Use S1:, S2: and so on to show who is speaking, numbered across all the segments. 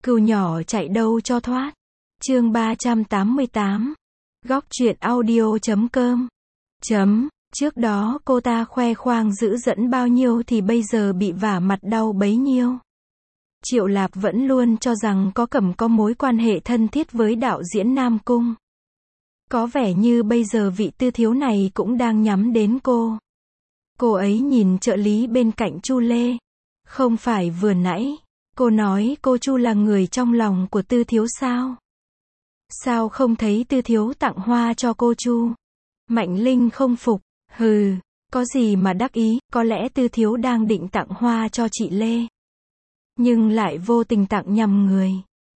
S1: Cừu nhỏ chạy đâu cho thoát. Chương 388. Góc truyện audio.com. Trước đó cô ta khoe khoang dữ dẫn bao nhiêu thì bây giờ bị vả mặt đau bấy nhiêu. Triệu Lạp vẫn luôn cho rằng Có Cẩm có mối quan hệ thân thiết với đạo diễn Nam Cung. Có vẻ như bây giờ vị tư thiếu này cũng đang nhắm đến cô. Cô ấy nhìn trợ lý bên cạnh Chu Lê. Không phải vừa nãy cô nói cô Chu là người trong lòng của tư thiếu sao? Sao không thấy tư thiếu tặng hoa cho cô Chu? Mạnh Linh không phục. Hừ, có gì mà đắc ý, có lẽ tư thiếu đang định tặng hoa cho chị Lê. Nhưng lại vô tình tặng nhầm người.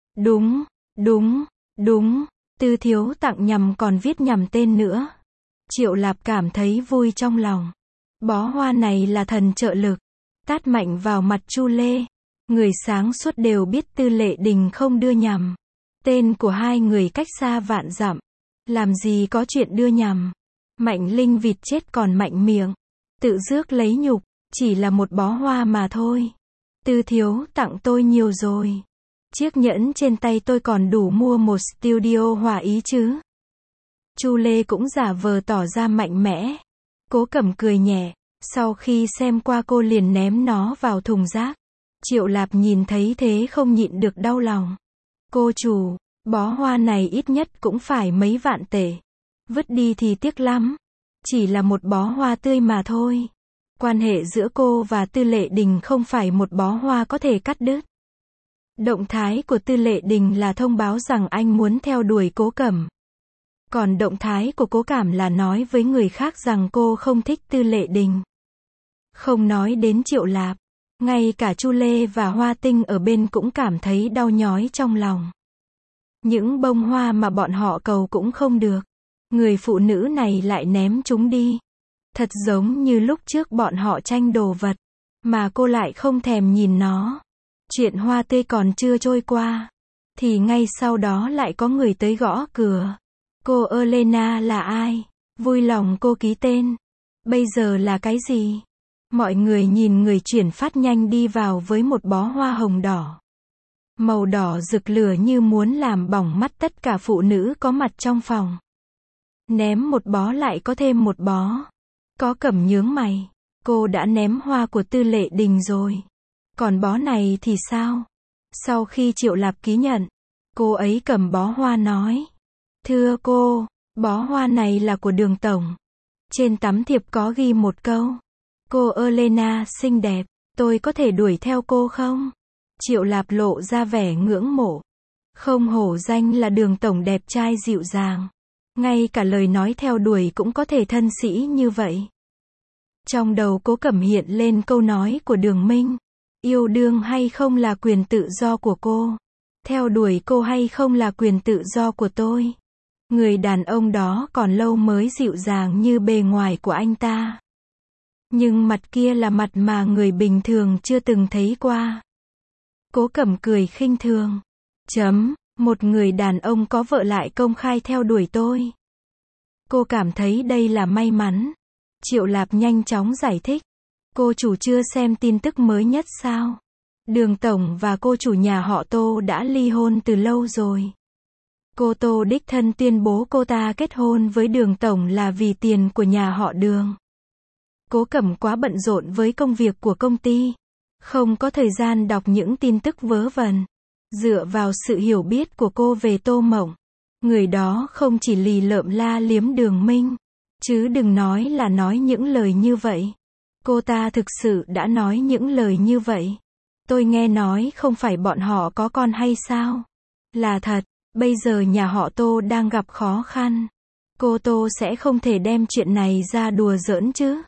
S1: Đúng, tư thiếu tặng nhầm còn viết nhầm tên nữa. Triệu Lạp cảm thấy vui trong lòng. Bó hoa này là thần trợ lực. Tát mạnh vào mặt Chu Lê. Người sáng suốt đều biết Tư Lệ Đình không đưa nhầm. Tên của hai người cách xa vạn dặm. Làm gì có chuyện đưa nhầm. Mạnh Linh vịt chết còn mạnh miệng. Tự rước lấy nhục. Chỉ là một bó hoa mà thôi. Tư thiếu tặng tôi nhiều rồi. Chiếc nhẫn trên tay tôi còn đủ mua một studio hòa ý chứ. Chu Lê cũng giả vờ tỏ ra mạnh mẽ. Cố Cẩm cười nhẹ. Sau khi xem qua cô liền ném nó vào thùng rác. Triệu Lạp nhìn thấy thế không nhịn được đau lòng. Cô chủ, bó hoa này ít nhất cũng phải mấy vạn tệ. Vứt đi thì tiếc lắm. Chỉ là một bó hoa tươi mà thôi. Quan hệ giữa cô và Tư Lệ Đình không phải một bó hoa có thể cắt đứt. Động thái của Tư Lệ Đình là thông báo rằng anh muốn theo đuổi Cố Cẩm. Còn động thái của Cố Cảm là nói với người khác rằng cô không thích Tư Lệ Đình. Không nói đến Triệu Lạp, ngay cả Chu Lê và Hoa Tinh ở bên cũng cảm thấy đau nhói trong lòng. Những bông hoa mà bọn họ cầu cũng không được. Người phụ nữ này lại ném chúng đi. Thật giống như lúc trước bọn họ tranh đồ vật, mà cô lại không thèm nhìn nó. Chuyện hoa tươi còn chưa trôi qua, thì ngay sau đó lại có người tới gõ cửa. Cô Elena là ai? Vui lòng cô ký tên. Bây giờ là cái gì? Mọi người nhìn người chuyển phát nhanh đi vào với một bó hoa hồng đỏ. Màu đỏ rực lửa như muốn làm bỏng mắt tất cả phụ nữ có mặt trong phòng. Ném một bó lại có thêm một bó. Có Cẩm nhướng mày. Cô đã ném hoa của Tư Lệ Đình rồi. Còn bó này thì sao? Sau khi Triệu Lạp ký nhận, cô ấy cầm bó hoa nói. Thưa cô, bó hoa này là của Đường tổng. Trên tấm thiệp có ghi một câu. Cô Elena xinh đẹp, tôi có thể đuổi theo cô không? Triệu Lạp lộ ra vẻ ngưỡng mộ. Không hổ danh là Đường tổng đẹp trai dịu dàng. Ngay cả lời nói theo đuổi cũng có thể thân sĩ như vậy. Trong đầu Cố Cẩm hiện lên câu nói của Đường Minh. Yêu đương hay không là quyền tự do của cô. Theo đuổi cô hay không là quyền tự do của tôi. Người đàn ông đó còn lâu mới dịu dàng như bề ngoài của anh ta. Nhưng mặt kia là mặt mà người bình thường chưa từng thấy qua. Cố Cẩm cười khinh thường. Một người đàn ông có vợ lại công khai theo đuổi tôi. Cô cảm thấy đây là may mắn. Triệu Lạp nhanh chóng giải thích. Cô chủ chưa xem tin tức mới nhất sao? Đường tổng và cô chủ nhà họ Tô đã ly hôn từ lâu rồi. Cô Tô đích thân tuyên bố cô ta kết hôn với Đường tổng là vì tiền của nhà họ Đường. Cố Cẩm quá bận rộn với công việc của công ty. Không có thời gian đọc những tin tức vớ vẩn. Dựa vào sự hiểu biết của cô về Tô Mộng, người đó không chỉ lì lợm la liếm Đường Minh, chứ đừng nói là nói những lời như vậy. Cô ta thực sự đã nói những lời như vậy. Tôi nghe nói không phải bọn họ có con hay sao? Là thật, bây giờ nhà họ Tô đang gặp khó khăn. Cô Tô sẽ không thể đem chuyện này ra đùa giỡn chứ.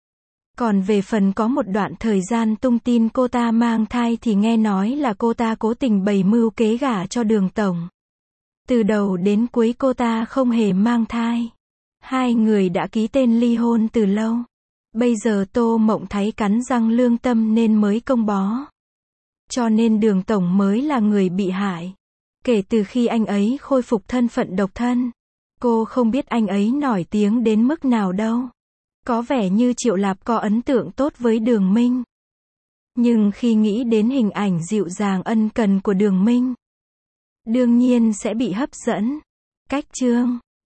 S1: Còn về phần có một đoạn thời gian tung tin cô ta mang thai thì nghe nói là cô ta cố tình bày mưu kế gả cho Đường tổng. Từ đầu đến cuối cô ta không hề mang thai. Hai người đã ký tên ly hôn từ lâu. Bây giờ Tô Mộng thấy cắn răng lương tâm nên mới công bó. Cho nên Đường tổng mới là người bị hại. Kể từ khi anh ấy khôi phục thân phận độc thân, cô không biết anh ấy nổi tiếng đến mức nào đâu. Có vẻ như Triệu Lạp có ấn tượng tốt với Đường Minh. Nhưng khi nghĩ đến hình ảnh dịu dàng ân cần của Đường Minh, đương nhiên sẽ bị hấp dẫn. Cách chương